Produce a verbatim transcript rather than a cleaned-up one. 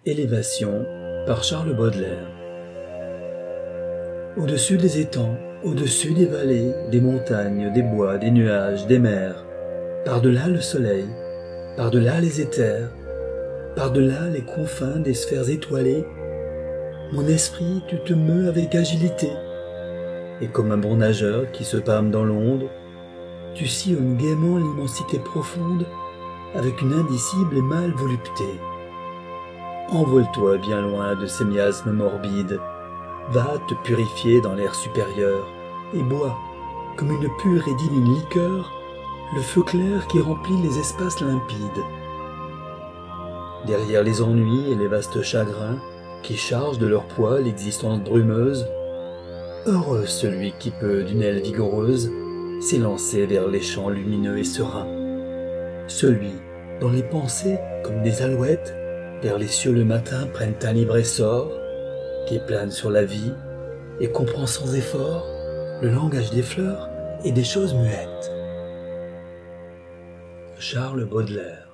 Élévation par Charles Baudelaire. Au-dessus des étangs, au-dessus des vallées, des montagnes, des bois, des nuages, des mers, par-delà le soleil, par-delà les éthers, par-delà les confins des sphères étoilées, mon esprit, tu te meus avec agilité, et comme un bon nageur qui se pâme dans l'onde, tu sillonnes gaiement l'immensité profonde avec une indicible et mâle volupté. Envole-toi bien loin de ces miasmes morbides, va te purifier dans l'air supérieur et bois, comme une pure et divine liqueur, le feu clair qui remplit les espaces limpides. Derrière les ennuis et les vastes chagrins qui chargent de leur poids l'existence brumeuse, heureux celui qui peut, d'une aile vigoureuse, s'élancer vers les champs lumineux et sereins. Celui dont les pensées, comme des alouettes, vers les cieux le matin prennent un libre essor, qui plane sur la vie et comprend sans effort le langage des fleurs et des choses muettes. Charles Baudelaire.